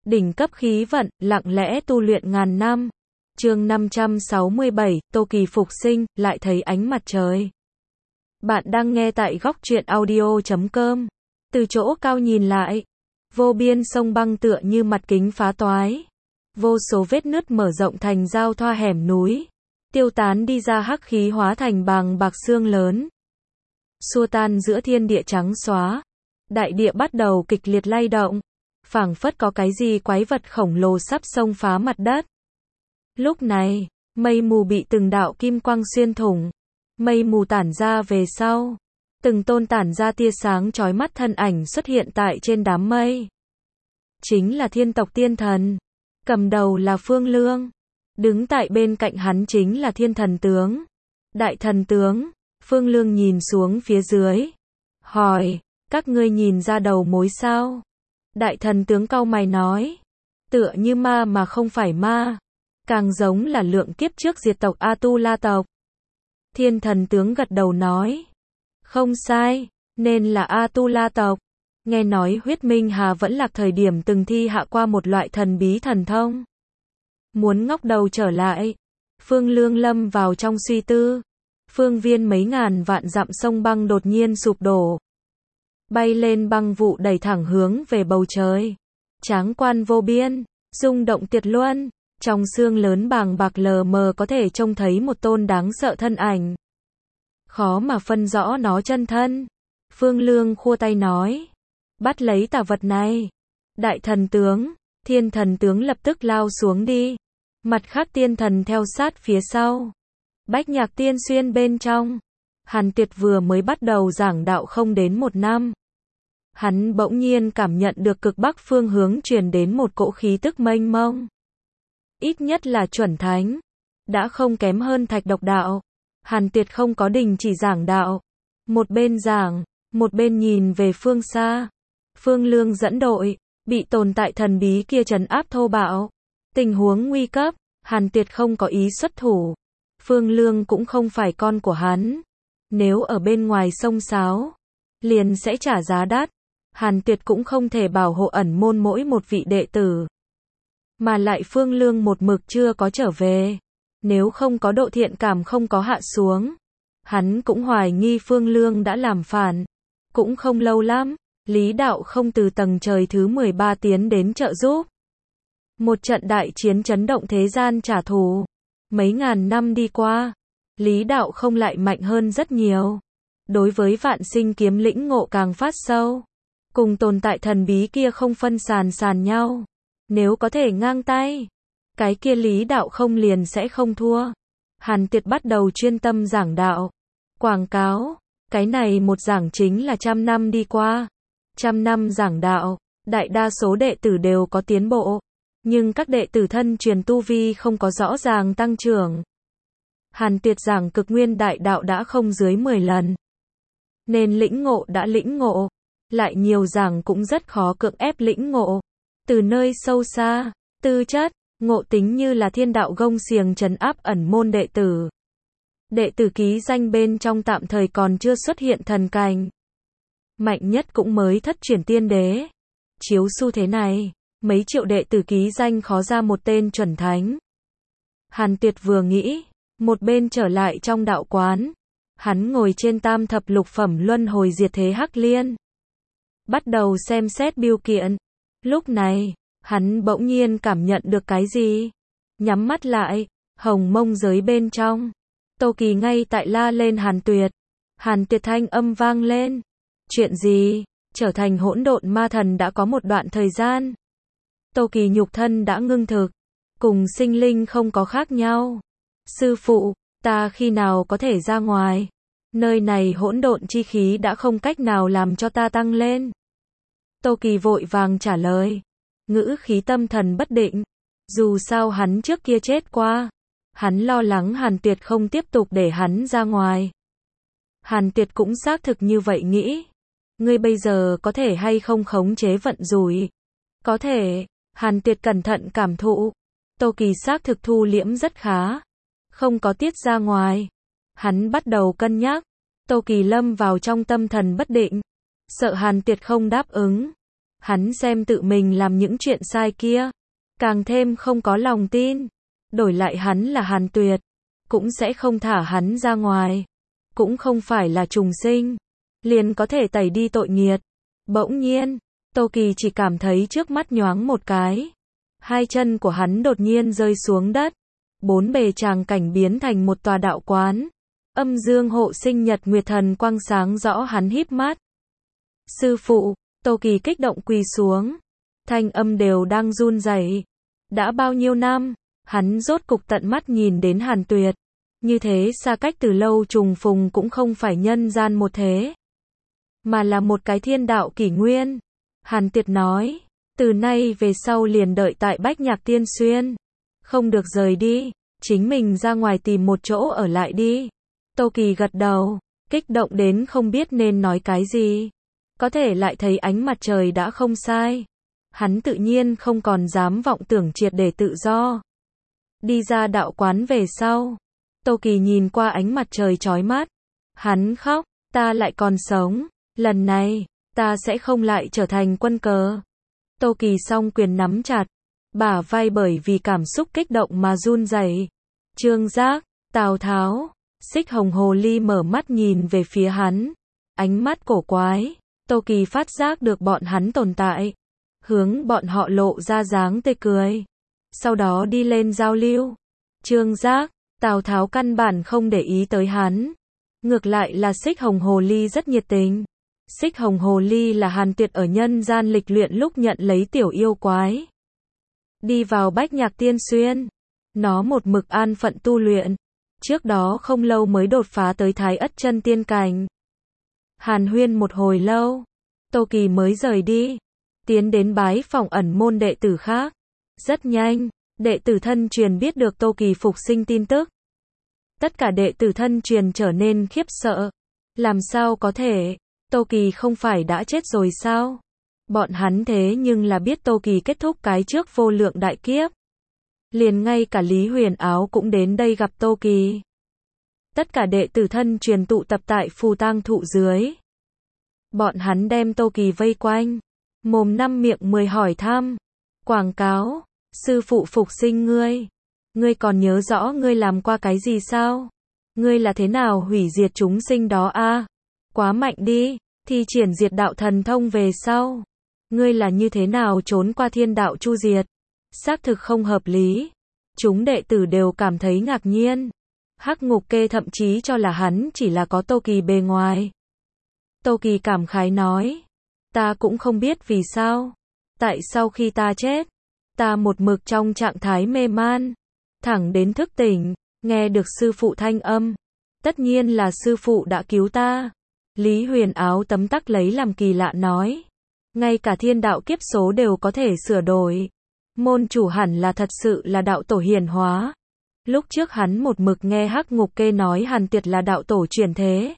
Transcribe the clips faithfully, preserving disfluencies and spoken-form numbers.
Đỉnh cấp khí vận, lặng lẽ tu luyện ngàn năm. Chương năm trăm sáu mươi bảy, Tô Kỳ phục sinh, lại thấy ánh mặt trời. Bạn đang nghe tại góc truyện audio chấm com. Từ chỗ cao nhìn lại, vô biên sông băng tựa như mặt kính phá toái. Vô số vết nứt mở rộng thành giao thoa hẻm núi. Tiêu tán đi ra hắc khí hóa thành bàng bạc xương lớn. Xua tan giữa thiên địa trắng xóa. Đại địa bắt đầu kịch liệt lay động. Phảng phất có cái gì quái vật khổng lồ sắp xông phá mặt đất. Lúc này, mây mù bị từng đạo kim quang xuyên thủng. Mây mù tản ra về sau. Từng tôn tản ra tia sáng chói mắt thân ảnh xuất hiện tại trên đám mây. Chính là thiên tộc tiên thần. Cầm đầu là Phương Lương. Đứng tại bên cạnh hắn chính là thiên thần tướng. Đại thần tướng. Phương Lương nhìn xuống phía dưới. Hỏi, các ngươi nhìn ra đầu mối sao? Đại thần tướng cau mày nói. Tựa như ma mà không phải ma. Càng giống là lượng kiếp trước diệt tộc A-tu-la tộc. Thiên thần tướng gật đầu nói. Không sai, nên là A-tu-la tộc. Nghe nói huyết minh hà vẫn lạc thời điểm từng thi hạ qua một loại thần bí thần thông. Muốn ngóc đầu trở lại. Phương Lương lâm vào trong suy tư. Phương viên mấy ngàn vạn dặm sông băng đột nhiên sụp đổ. Bay lên băng vụ đẩy thẳng hướng về bầu trời. Tráng quan vô biên, rung động tuyệt luân. Trong xương lớn bàng bạc lờ mờ có thể trông thấy một tôn đáng sợ thân ảnh. Khó mà phân rõ nó chân thân. Phương Lương khua tay nói. Bắt lấy tà vật này. Đại thần tướng, thiên thần tướng lập tức lao xuống đi. Mặt khác tiên thần theo sát phía sau. Bách nhạc tiên xuyên bên trong. Hàn Tuyệt vừa mới bắt đầu giảng đạo không đến một năm. Hắn bỗng nhiên cảm nhận được cực bắc phương hướng truyền đến một cỗ khí tức mênh mông. Ít nhất là chuẩn thánh. Đã không kém hơn thạch độc đạo. Hàn Tuyệt không có đình chỉ giảng đạo. Một bên giảng, một bên nhìn về phương xa. Phương Lương dẫn đội, bị tồn tại thần bí kia trấn áp thô bạo. Tình huống nguy cấp, Hàn Tuyệt không có ý xuất thủ. Phương Lương cũng không phải con của hắn. Nếu ở bên ngoài sông sáo, liền sẽ trả giá đắt. Hàn Tuyệt cũng không thể bảo hộ ẩn môn mỗi một vị đệ tử. Mà lại Phương Lương một mực chưa có trở về. Nếu không có độ thiện cảm không có hạ xuống. Hắn cũng hoài nghi Phương Lương đã làm phản. Cũng không lâu lắm, Lý Đạo không từ tầng trời thứ mười ba tiến đến trợ giúp. Một trận đại chiến chấn động thế gian trả thù. Mấy ngàn năm đi qua, Lý Đạo không lại mạnh hơn rất nhiều. Đối với vạn sinh kiếm lĩnh ngộ càng phát sâu. Cùng tồn tại thần bí kia không phân sàn sàn nhau. Nếu có thể ngang tay, cái kia Lý Đạo không liền sẽ không thua. Hàn Tuyệt bắt đầu chuyên tâm giảng đạo. Quảng cáo, cái này một giảng chính là trăm năm đi qua. Trăm năm giảng đạo, đại đa số đệ tử đều có tiến bộ. Nhưng các đệ tử thân truyền tu vi không có rõ ràng tăng trưởng. Hàn Tuyệt giảng cực nguyên đại đạo đã không dưới mười lần. Nên lĩnh ngộ đã lĩnh ngộ. Lại nhiều giảng cũng rất khó cưỡng ép lĩnh ngộ. Từ nơi sâu xa, tư chất, ngộ tính như là thiên đạo gông xiềng trấn áp ẩn môn đệ tử. Đệ tử ký danh bên trong tạm thời còn chưa xuất hiện thần cảnh. Mạnh nhất cũng mới thất chuyển tiên đế. Chiếu xu thế này, mấy triệu đệ tử ký danh khó ra một tên chuẩn thánh. Hàn Tuyệt vừa nghĩ, một bên trở lại trong đạo quán. Hắn ngồi trên tam thập lục phẩm luân hồi diệt thế hắc liên. Bắt đầu xem xét bưu kiện. Lúc này, hắn bỗng nhiên cảm nhận được cái gì. Nhắm mắt lại, hồng mông giới bên trong. Tô Kỳ ngay tại la lên Hàn Tuyệt. Hàn Tuyệt thanh âm vang lên. Chuyện gì? Trở thành hỗn độn ma thần đã có một đoạn thời gian. Tô Kỳ nhục thân đã ngưng thực. Cùng sinh linh không có khác nhau. Sư phụ, ta khi nào có thể ra ngoài? Nơi này hỗn độn chi khí đã không cách nào làm cho ta tăng lên. Tô Kỳ vội vàng trả lời. Ngữ khí tâm thần bất định. Dù sao hắn trước kia chết qua. Hắn lo lắng Hàn Tuyệt không tiếp tục để hắn ra ngoài. Hàn Tuyệt cũng xác thực như vậy nghĩ. Ngươi bây giờ có thể hay không khống chế vận rủi? Có thể. Hàn Tuyệt cẩn thận cảm thụ. Tô Kỳ xác thực thu liễm rất khá. Không có tiết ra ngoài. Hắn bắt đầu cân nhắc. Tô Kỳ lâm vào trong tâm thần bất định. Sợ Hàn Tuyệt không đáp ứng. Hắn xem tự mình làm những chuyện sai kia, càng thêm không có lòng tin. Đổi lại hắn là Hàn Tuyệt, cũng sẽ không thả hắn ra ngoài. Cũng không phải là trùng sinh, liền có thể tẩy đi tội nghiệt. Bỗng nhiên, Tô Kỳ chỉ cảm thấy trước mắt nhoáng một cái. Hai chân của hắn đột nhiên rơi xuống đất. Bốn bề tràng cảnh biến thành một tòa đạo quán. Âm dương hộ sinh nhật nguyệt thần quang sáng rõ, hắn híp mắt. Sư phụ, Tô Kỳ kích động quỳ xuống. Thanh âm đều đang run rẩy. Đã bao nhiêu năm, hắn rốt cục tận mắt nhìn đến Hàn Tuyệt. Như thế xa cách từ lâu trùng phùng cũng không phải nhân gian một thế, mà là một cái thiên đạo kỷ nguyên. Hàn Tuyệt nói, từ nay về sau liền đợi tại Bách Nhạc Tiên Xuyên. Không được rời đi, chính mình ra ngoài tìm một chỗ ở lại đi. Tô Kỳ gật đầu, kích động đến không biết nên nói cái gì. Có thể lại thấy ánh mặt trời đã không sai. Hắn tự nhiên không còn dám vọng tưởng triệt để tự do. Đi ra đạo quán về sau, Tô Kỳ nhìn qua ánh mặt trời chói mắt. Hắn khóc, ta lại còn sống. Lần này, ta sẽ không lại trở thành quân cờ. Tô Kỳ song quyền nắm chặt, bả vai bởi vì cảm xúc kích động mà run rẩy. Trương Giác, Tào Tháo, Xích Hồng Hồ Ly mở mắt nhìn về phía hắn. Ánh mắt cổ quái, Tô Kỳ phát giác được bọn hắn tồn tại. Hướng bọn họ lộ ra dáng tươi cười. Sau đó đi lên giao lưu. Trương Giác, Tào Tháo căn bản không để ý tới hắn. Ngược lại là Xích Hồng Hồ Ly rất nhiệt tình. Xích Hồng Hồ Ly là Hàn Tuyệt ở nhân gian lịch luyện lúc nhận lấy tiểu yêu quái. Đi vào Bách Nhạc Tiên Xuyên. Nó một mực an phận tu luyện. Trước đó không lâu mới đột phá tới Thái Ất Chân Tiên cảnh. Hàn huyên một hồi lâu, Tô Kỳ mới rời đi. Tiến đến bái phòng ẩn môn đệ tử khác. Rất nhanh, đệ tử thân truyền biết được Tô Kỳ phục sinh tin tức. Tất cả đệ tử thân truyền trở nên khiếp sợ. Làm sao có thể, Tô Kỳ không phải đã chết rồi sao? Bọn hắn thế nhưng là biết Tô Kỳ kết thúc cái trước vô lượng đại kiếp. Liền ngay cả Lý Huyền Áo cũng đến đây gặp Tô Kỳ. Tất cả đệ tử thân truyền tụ tập tại phù tang thụ dưới. Bọn hắn đem Tô Kỳ vây quanh. Mồm năm miệng mười hỏi thăm. Quảng cáo, sư phụ phục sinh ngươi. Ngươi còn nhớ rõ ngươi làm qua cái gì sao? Ngươi là thế nào hủy diệt chúng sinh đó a? À? Quá mạnh đi, thi triển diệt đạo thần thông về sau. Ngươi là như thế nào trốn qua thiên đạo chu diệt? Xác thực không hợp lý. Chúng đệ tử đều cảm thấy ngạc nhiên. Hắc Ngục Kê thậm chí cho là hắn chỉ là có Tô Kỳ bề ngoài. Tô Kỳ cảm khái nói. Ta cũng không biết vì sao. Tại sau khi ta chết, ta một mực trong trạng thái mê man. Thẳng đến thức tỉnh, nghe được sư phụ thanh âm. Tất nhiên là sư phụ đã cứu ta. Lý Huyền Áo tấm tắc lấy làm kỳ lạ nói. Ngay cả thiên đạo kiếp số đều có thể sửa đổi. Môn chủ hẳn là thật sự là đạo tổ hiển hóa. Lúc trước hắn một mực nghe Hắc Ngục Kê nói Hàn Tuyệt là đạo tổ chuyển thế.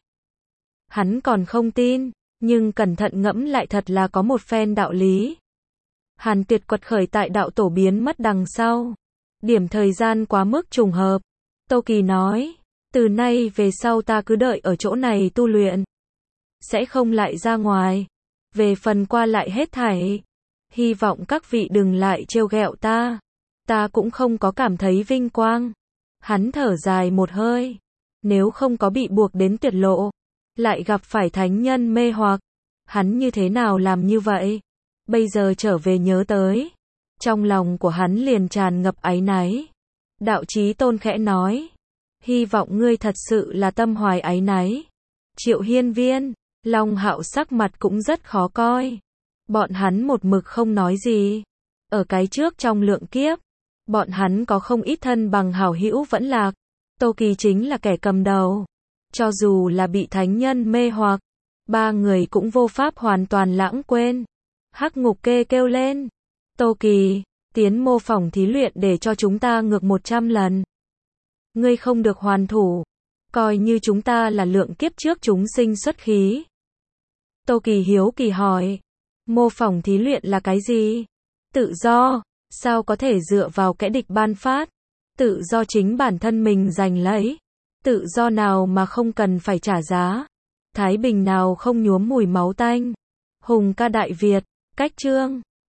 Hắn còn không tin, nhưng cẩn thận ngẫm lại thật là có một phen đạo lý. Hàn Tuyệt quật khởi tại đạo tổ biến mất đằng sau. Điểm thời gian quá mức trùng hợp. Tô Kỳ nói, từ nay về sau ta cứ đợi ở chỗ này tu luyện. Sẽ không lại ra ngoài. Về phần qua lại hết thảy, hy vọng các vị đừng lại trêu ghẹo ta. Ta cũng không có cảm thấy vinh quang. Hắn thở dài một hơi. Nếu không có bị buộc đến tuyệt lộ, lại gặp phải thánh nhân mê hoặc, hắn như thế nào làm như vậy? Bây giờ trở về nhớ tới, trong lòng của hắn liền tràn ngập áy náy. Đạo Chí Tôn khẽ nói, hy vọng ngươi thật sự là tâm hoài áy náy. Triệu Hiên Viên, Long Hạo sắc mặt cũng rất khó coi. Bọn hắn một mực không nói gì. Ở cái trước trong lượng kiếp, bọn hắn có không ít thân bằng hảo hữu vẫn lạc. Tô Kỳ chính là kẻ cầm đầu. Cho dù là bị thánh nhân mê hoặc, ba người cũng vô pháp hoàn toàn lãng quên. Hắc Ngục Kê kêu lên. Tô Kỳ, tiến mô phỏng thí luyện để cho chúng ta ngược một trăm lần. Ngươi không được hoàn thủ. Coi như chúng ta là lượng kiếp trước chúng sinh xuất khí. Tô Kỳ hiếu kỳ hỏi. Mô phỏng thí luyện là cái gì? Tự do. Sao có thể dựa vào kẻ địch ban phát? Tự do chính bản thân mình giành lấy. Tự do nào mà không cần phải trả giá? Thái bình nào không nhuốm mùi máu tanh? Hùng ca Đại Việt, cách chương